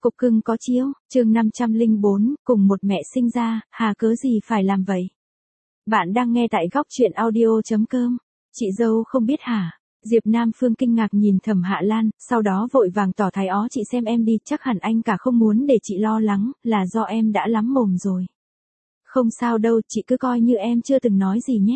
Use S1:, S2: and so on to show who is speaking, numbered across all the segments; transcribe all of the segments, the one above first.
S1: Cục cưng có chiếu, chương 504, cùng một mẹ sinh ra, hà cớ gì phải làm vậy? Bạn đang nghe tại góc chuyện audio.com. Chị dâu không biết hả? Diệp Nam Phương kinh ngạc nhìn Thẩm Hạ Lan, sau đó vội vàng tỏ thái ó chị xem em đi, chắc hẳn anh cả không muốn để chị lo lắng, là do em đã lắm mồm rồi. Không sao đâu, chị cứ coi như em chưa từng nói gì nhé.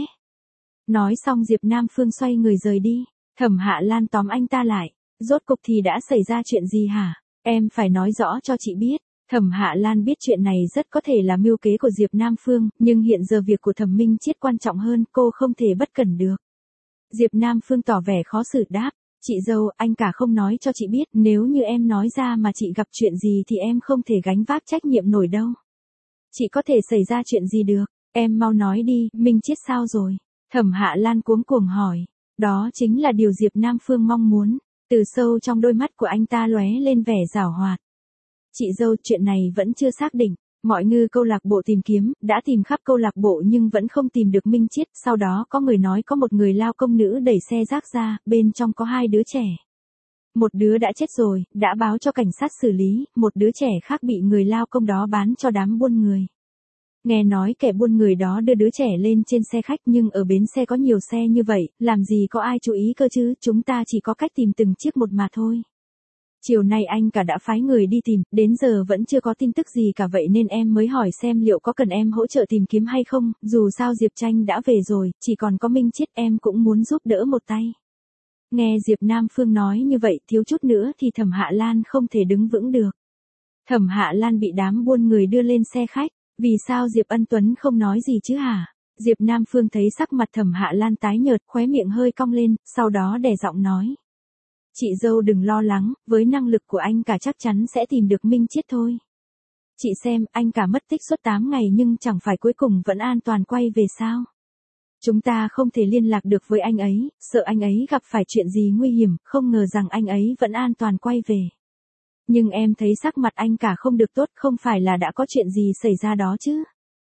S1: Nói xong Diệp Nam Phương xoay người rời đi, Thẩm Hạ Lan tóm anh ta lại, rốt cục thì đã xảy ra chuyện gì hả? Em phải nói rõ cho chị biết. Thẩm Hạ Lan biết chuyện này rất có thể là mưu kế của Diệp Nam Phương, nhưng hiện giờ việc của Thẩm Minh Chiết quan trọng hơn, cô không thể bất cẩn được. Diệp Nam Phương tỏ vẻ khó xử đáp, chị dâu, anh cả không nói cho chị biết, nếu như em nói ra mà chị gặp chuyện gì thì em không thể gánh vác trách nhiệm nổi đâu. Chị có thể xảy ra chuyện gì được, em mau nói đi, Minh Chiết sao rồi? Thẩm Hạ Lan cuống cuồng hỏi, đó chính là điều Diệp Nam Phương mong muốn. Từ sâu trong đôi mắt của anh ta lóe lên vẻ giảo hoạt. Chị dâu, chuyện này vẫn chưa xác định. Mọi ngư câu lạc bộ tìm kiếm, đã tìm khắp câu lạc bộ nhưng vẫn không tìm được Minh Chiết. Sau đó có người nói có một người lao công nữ đẩy xe rác ra, bên trong có 2 đứa trẻ. Một đứa đã chết rồi, đã báo cho cảnh sát xử lý, một đứa trẻ khác bị người lao công đó bán cho đám buôn người. Nghe nói kẻ buôn người đó đưa đứa trẻ lên trên xe khách nhưng ở bến xe có nhiều xe như vậy, làm gì có ai chú ý cơ chứ, chúng ta chỉ có cách tìm từng chiếc một mà thôi. Chiều nay anh cả đã phái người đi tìm, đến giờ vẫn chưa có tin tức gì cả vậy nên em mới hỏi xem liệu có cần em hỗ trợ tìm kiếm hay không, dù sao Diệp Tranh đã về rồi, chỉ còn có Minh Chiết em cũng muốn giúp đỡ một tay. Nghe Diệp Nam Phương nói như vậy thiếu chút nữa thì Thẩm Hạ Lan không thể đứng vững được. Thẩm Hạ Lan bị đám buôn người đưa lên xe khách. Vì sao Diệp Ân Tuấn không nói gì chứ hả? Diệp Nam Phương thấy sắc mặt Thẩm Hạ Lan tái nhợt, khóe miệng hơi cong lên, sau đó đè giọng nói. Chị dâu đừng lo lắng, với năng lực của anh cả chắc chắn sẽ tìm được Minh Chiết thôi. Chị xem, anh cả mất tích suốt 8 ngày nhưng chẳng phải cuối cùng vẫn an toàn quay về sao? Chúng ta không thể liên lạc được với anh ấy, sợ anh ấy gặp phải chuyện gì nguy hiểm, không ngờ rằng anh ấy vẫn an toàn quay về. Nhưng em thấy sắc mặt anh cả không được tốt, không phải là đã có chuyện gì xảy ra đó chứ.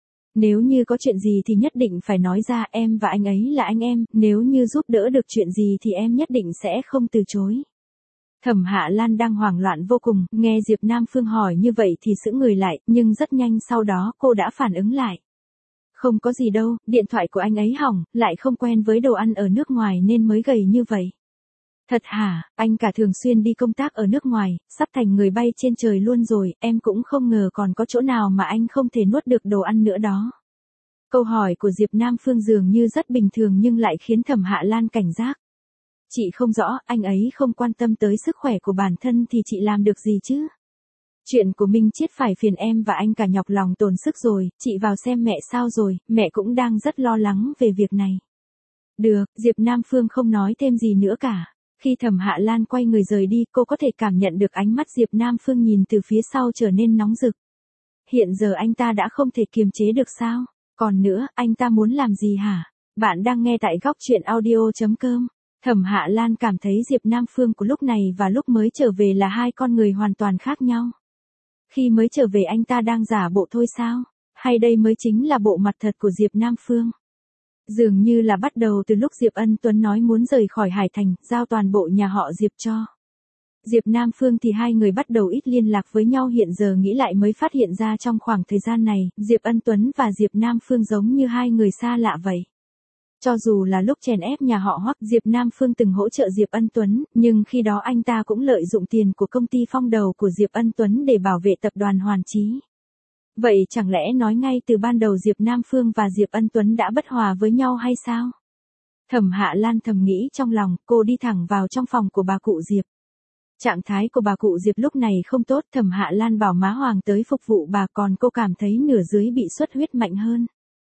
S1: Nếu như có chuyện gì thì nhất định phải nói ra, em và anh ấy là anh em, nếu như giúp đỡ được chuyện gì thì em nhất định sẽ không từ chối. Thẩm Hạ Lan đang hoảng loạn vô cùng, nghe Diệp Nam Phương hỏi như vậy thì sững người lại, nhưng rất nhanh sau đó cô đã phản ứng lại. Không có gì đâu, điện thoại của anh ấy hỏng, lại không quen với đồ ăn ở nước ngoài nên mới gầy như vậy. Thật hả, anh cả thường xuyên đi công tác ở nước ngoài, sắp thành người bay trên trời luôn rồi, em cũng không ngờ còn có chỗ nào mà anh không thể nuốt được đồ ăn nữa đó. Câu hỏi của Diệp Nam Phương dường như rất bình thường nhưng lại khiến Thẩm Hạ Lan cảnh giác. Chị không rõ, anh ấy không quan tâm tới sức khỏe của bản thân thì chị làm được gì chứ? Chuyện của Minh Chiết phải phiền em và anh cả nhọc lòng tốn sức rồi, chị vào xem mẹ sao rồi, mẹ cũng đang rất lo lắng về việc này. Được, Diệp Nam Phương không nói thêm gì nữa cả. Khi Thẩm Hạ Lan quay người rời đi, cô có thể cảm nhận được ánh mắt Diệp Nam Phương nhìn từ phía sau trở nên nóng rực. Hiện giờ anh ta đã không thể kiềm chế được sao? Còn nữa, anh ta muốn làm gì hả? Bạn đang nghe tại góc chuyện audio.com. Thẩm Hạ Lan cảm thấy Diệp Nam Phương của lúc này và lúc mới trở về là 2 con người hoàn toàn khác nhau. Khi mới trở về anh ta đang giả bộ thôi sao? Hay đây mới chính là bộ mặt thật của Diệp Nam Phương? Dường như là bắt đầu từ lúc Diệp Ân Tuấn nói muốn rời khỏi Hải Thành, giao toàn bộ nhà họ Diệp cho Diệp Nam Phương thì 2 người bắt đầu ít liên lạc với nhau, hiện giờ nghĩ lại mới phát hiện ra trong khoảng thời gian này, Diệp Ân Tuấn và Diệp Nam Phương giống như 2 người xa lạ vậy. Cho dù là lúc chèn ép nhà họ Hoắc, Diệp Nam Phương từng hỗ trợ Diệp Ân Tuấn, nhưng khi đó anh ta cũng lợi dụng tiền của công ty phong đầu của Diệp Ân Tuấn để bảo vệ tập đoàn Hoàn Chí. Vậy chẳng lẽ nói ngay từ ban đầu Diệp Nam Phương và Diệp Ân Tuấn đã bất hòa với nhau hay sao? Thẩm Hạ Lan thầm nghĩ trong lòng, cô đi thẳng vào trong phòng của bà cụ Diệp. Trạng thái của bà cụ Diệp lúc này không tốt, Thẩm Hạ Lan bảo má Hoàng tới phục vụ bà, còn cô cảm thấy nửa dưới bị xuất huyết mạnh hơn.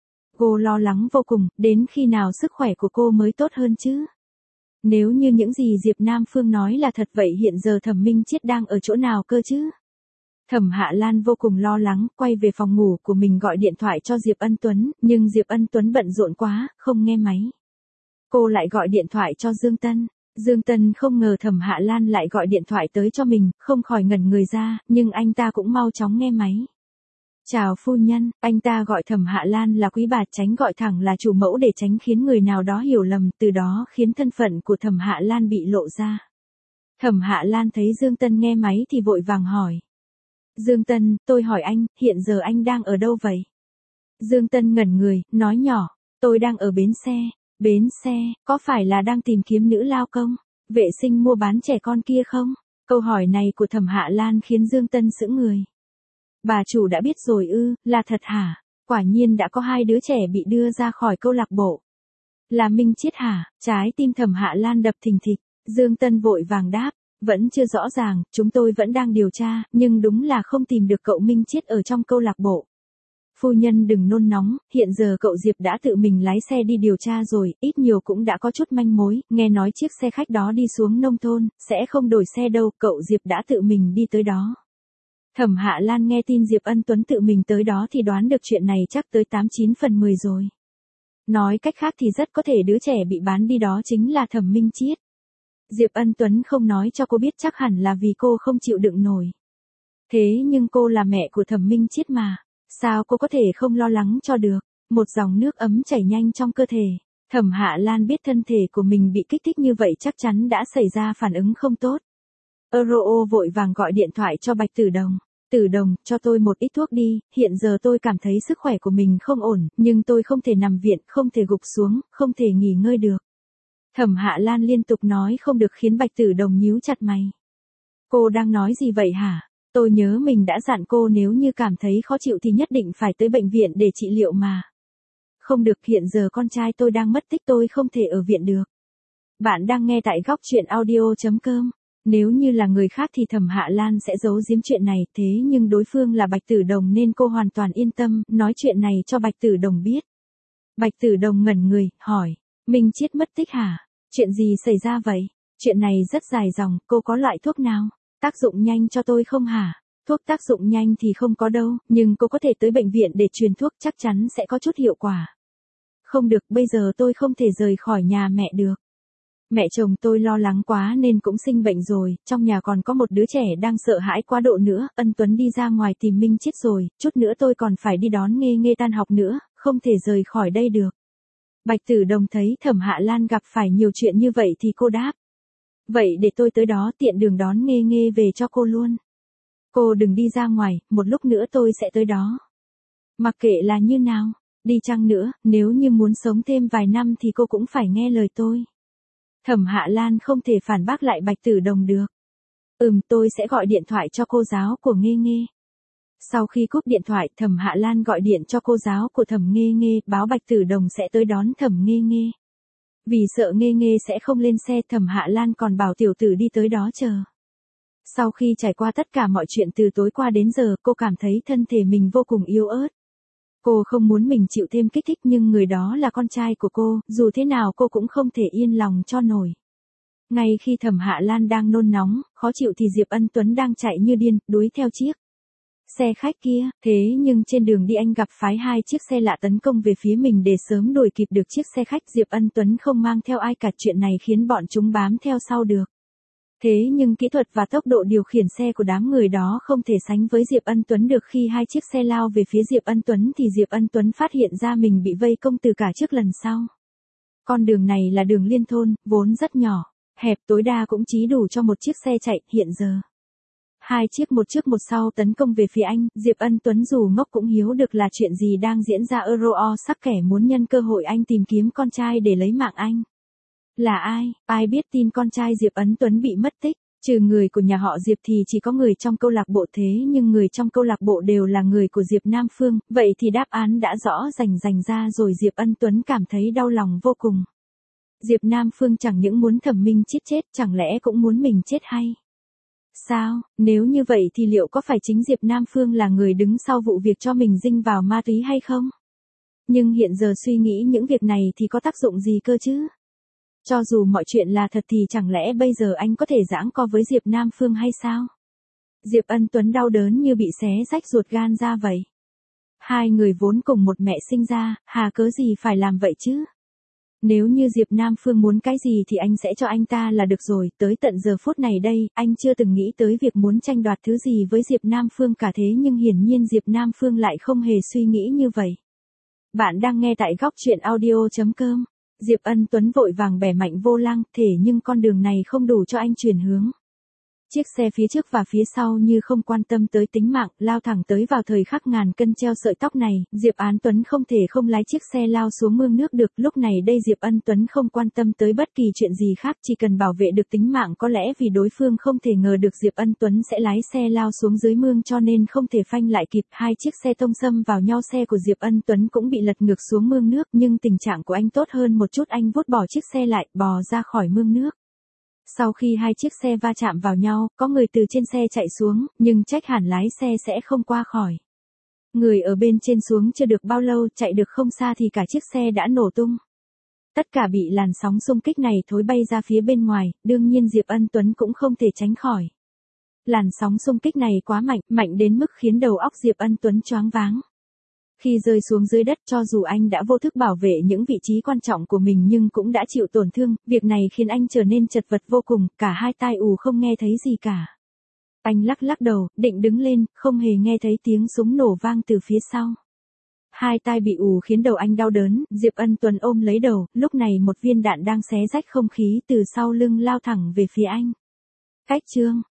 S1: Cô lo lắng vô cùng, đến khi nào sức khỏe của cô mới tốt hơn chứ? Nếu như những gì Diệp Nam Phương nói là thật vậy hiện giờ Thẩm Minh Chiết đang ở chỗ nào cơ chứ? Thẩm Hạ Lan vô cùng lo lắng, quay về phòng ngủ của mình gọi điện thoại cho Diệp Ân Tuấn, nhưng Diệp Ân Tuấn bận rộn quá, không nghe máy. Cô lại gọi điện thoại cho Dương Tân. Dương Tân không ngờ Thẩm Hạ Lan lại gọi điện thoại tới cho mình, không khỏi ngẩn người ra, nhưng anh ta cũng mau chóng nghe máy. Chào phu nhân, anh ta gọi Thẩm Hạ Lan là quý bà, tránh gọi thẳng là chủ mẫu để tránh khiến người nào đó hiểu lầm, từ đó khiến thân phận của Thẩm Hạ Lan bị lộ ra. Thẩm Hạ Lan thấy Dương Tân nghe máy thì vội vàng hỏi. Dương Tân, tôi hỏi anh, hiện giờ anh đang ở đâu vậy? Dương Tân ngẩn người, nói nhỏ, tôi đang ở bến xe. Bến xe, có phải là đang tìm kiếm nữ lao công, vệ sinh mua bán trẻ con kia không? Câu hỏi này của Thẩm Hạ Lan khiến Dương Tân sững người. Bà chủ đã biết rồi ư, là thật hả? Quả nhiên đã có 2 đứa trẻ bị đưa ra khỏi câu lạc bộ. Là Minh Chiết hả? Trái tim Thẩm Hạ Lan đập thình thịch. Dương Tân vội vàng đáp, vẫn chưa rõ ràng, chúng tôi vẫn đang điều tra, nhưng đúng là không tìm được cậu Minh Chiết ở trong câu lạc bộ. Phu nhân đừng nôn nóng, hiện giờ cậu Diệp đã tự mình lái xe đi điều tra rồi, ít nhiều cũng đã có chút manh mối, nghe nói chiếc xe khách đó đi xuống nông thôn, sẽ không đổi xe đâu, cậu Diệp đã tự mình đi tới đó. Thẩm Hạ Lan nghe tin Diệp Ân Tuấn tự mình tới đó thì đoán được chuyện này chắc tới 89 phần 10 rồi. Nói cách khác thì rất có thể đứa trẻ bị bán đi đó chính là Thẩm Minh Chiết. Diệp Ân Tuấn không nói cho cô biết chắc hẳn là vì cô không chịu đựng nổi. Thế nhưng cô là mẹ của Thẩm Minh Chiết mà, sao cô có thể không lo lắng cho được? Một dòng nước ấm chảy nhanh trong cơ thể. Thẩm Hạ Lan biết thân thể của mình bị kích thích như vậy chắc chắn đã xảy ra phản ứng không tốt. Euro vội vàng gọi điện thoại cho Bạch Tử Đồng. Tử Đồng, cho tôi một ít thuốc đi, hiện giờ tôi cảm thấy sức khỏe của mình không ổn, nhưng tôi không thể nằm viện, không thể gục xuống, không thể nghỉ ngơi được. Thẩm Hạ Lan liên tục nói không được khiến Bạch Tử Đồng nhíu chặt mày. Cô đang nói gì vậy hả? Tôi nhớ mình đã dặn cô nếu như cảm thấy khó chịu thì nhất định phải tới bệnh viện để trị liệu mà. Không được, hiện giờ con trai tôi đang mất tích, tôi không thể ở viện được. Bạn đang nghe tại góc truyện audio.com. Nếu như là người khác thì Thẩm Hạ Lan sẽ giấu giếm chuyện này, thế nhưng đối phương là Bạch Tử Đồng nên cô hoàn toàn yên tâm, nói chuyện này cho Bạch Tử Đồng biết. Bạch Tử Đồng ngẩn người, hỏi, Minh Chiết mất tích hả? Chuyện gì xảy ra vậy? Chuyện này rất dài dòng, cô có loại thuốc nào? Tác dụng nhanh cho tôi không hả? Thuốc tác dụng nhanh thì không có đâu, nhưng cô có thể tới bệnh viện để truyền thuốc, chắc chắn sẽ có chút hiệu quả. Không được, bây giờ tôi không thể rời khỏi nhà mẹ được. Mẹ chồng tôi lo lắng quá nên cũng sinh bệnh rồi, trong nhà còn có một đứa trẻ đang sợ hãi quá độ nữa, Ân Tuấn đi ra ngoài tìm Minh Chiết rồi, chút nữa tôi còn phải đi đón Nghê Nghê tan học nữa, không thể rời khỏi đây được. Bạch Tử Đồng thấy Thẩm Hạ Lan gặp phải nhiều chuyện như vậy thì cô đáp. Vậy để tôi tới đó tiện đường đón Nghê Nghê về cho cô luôn. Cô đừng đi ra ngoài, một lúc nữa tôi sẽ tới đó. Mặc kệ là như nào, đi chăng nữa, nếu như muốn sống thêm vài năm thì cô cũng phải nghe lời tôi. Thẩm Hạ Lan không thể phản bác lại Bạch Tử Đồng được. Tôi sẽ gọi điện thoại cho cô giáo của Nghê Nghê. Sau khi cúp điện thoại, Thẩm Hạ Lan gọi điện cho cô giáo của Thẩm Nghê Nghê, báo Bạch Tử Đồng sẽ tới đón Thẩm Nghê Nghê. Vì sợ Nghê Nghê sẽ không lên xe, Thẩm Hạ Lan còn bảo tiểu tử đi tới đó chờ. Sau khi trải qua tất cả mọi chuyện từ tối qua đến giờ, cô cảm thấy thân thể mình vô cùng yếu ớt. Cô không muốn mình chịu thêm kích thích nhưng người đó là con trai của cô, dù thế nào cô cũng không thể yên lòng cho nổi. Ngay khi Thẩm Hạ Lan đang nôn nóng, khó chịu thì Diệp Ân Tuấn đang chạy như điên, đuổi theo chiếc xe khách kia, thế nhưng trên đường đi anh gặp phải 2 chiếc xe lạ tấn công về phía mình để sớm đuổi kịp được chiếc xe khách. Diệp Ân Tuấn không mang theo ai cả, chuyện này khiến bọn chúng bám theo sau được. Thế nhưng kỹ thuật và tốc độ điều khiển xe của đám người đó không thể sánh với Diệp Ân Tuấn được. Khi 2 chiếc xe lao về phía Diệp Ân Tuấn thì Diệp Ân Tuấn phát hiện ra mình bị vây công từ cả trước lần sau. Con đường này là đường liên thôn, vốn rất nhỏ, hẹp, tối đa cũng chỉ đủ cho một chiếc xe chạy. Hiện giờ 2 chiếc một trước một sau tấn công về phía anh, Diệp Ân Tuấn dù ngốc cũng hiểu được là chuyện gì đang diễn ra. Euro sắc kẻ muốn nhân cơ hội anh tìm kiếm con trai để lấy mạng anh. Là ai? Ai biết tin con trai Diệp Ân Tuấn bị mất tích? Trừ người của nhà họ Diệp thì chỉ có người trong câu lạc bộ, thế nhưng người trong câu lạc bộ đều là người của Diệp Nam Phương, vậy thì đáp án đã rõ rành ra rồi. Diệp Ân Tuấn cảm thấy đau lòng vô cùng. Diệp Nam Phương chẳng những muốn Thẩm Minh Chiết chết, chẳng lẽ cũng muốn mình chết hay? Sao, nếu như vậy thì liệu có phải chính Diệp Nam Phương là người đứng sau vụ việc cho mình dinh vào ma túy hay không? Nhưng hiện giờ suy nghĩ những việc này thì có tác dụng gì cơ chứ? Cho dù mọi chuyện là thật thì chẳng lẽ bây giờ anh có thể giãng co với Diệp Nam Phương hay sao? Diệp Ân Tuấn đau đớn như bị xé rách ruột gan ra vậy. 2 người vốn cùng một mẹ sinh ra, hà cớ gì phải làm vậy chứ? Nếu như Diệp Nam Phương muốn cái gì thì anh sẽ cho anh ta là được rồi. Tới tận giờ phút này đây, anh chưa từng nghĩ tới việc muốn tranh đoạt thứ gì với Diệp Nam Phương cả, thế nhưng hiển nhiên Diệp Nam Phương lại không hề suy nghĩ như vậy. Bạn đang nghe tại góc truyện audio.com. Diệp Ân Tuấn vội vàng bẻ mạnh vô lăng, thể nhưng con đường này không đủ cho anh chuyển hướng. Chiếc xe phía trước và phía sau như không quan tâm tới tính mạng, lao thẳng tới vào thời khắc ngàn cân treo sợi tóc này, Diệp Án Tuấn không thể không lái chiếc xe lao xuống mương nước được. Lúc này đây Diệp Ân Tuấn không quan tâm tới bất kỳ chuyện gì khác, chỉ cần bảo vệ được tính mạng. Có lẽ vì đối phương không thể ngờ được Diệp Ân Tuấn sẽ lái xe lao xuống dưới mương cho nên không thể phanh lại kịp. Hai chiếc xe tông xâm vào nhau, xe của Diệp Ân Tuấn cũng bị lật ngược xuống mương nước, nhưng tình trạng của anh tốt hơn một chút, anh vuốt bỏ chiếc xe lại, bò ra khỏi mương nước. Sau khi hai chiếc xe va chạm vào nhau, có người từ trên xe chạy xuống, nhưng trách hẳn lái xe sẽ không qua khỏi. Người ở bên trên xuống chưa được bao lâu, chạy được không xa thì cả chiếc xe đã nổ tung. Tất cả bị làn sóng xung kích này thối bay ra phía bên ngoài, đương nhiên Diệp Ân Tuấn cũng không thể tránh khỏi. Làn sóng xung kích này quá mạnh, mạnh đến mức khiến đầu óc Diệp Ân Tuấn choáng váng. Khi rơi xuống dưới đất, cho dù anh đã vô thức bảo vệ những vị trí quan trọng của mình nhưng cũng đã chịu tổn thương, việc này khiến anh trở nên chật vật vô cùng, cả hai tai ù không nghe thấy gì cả. Anh lắc lắc đầu, định đứng lên, không hề nghe thấy tiếng súng nổ vang từ phía sau. Hai tai bị ù khiến đầu anh đau đớn, Diệp Ân Tuấn ôm lấy đầu, lúc này một viên đạn đang xé rách không khí từ sau lưng lao thẳng về phía anh. Cách chương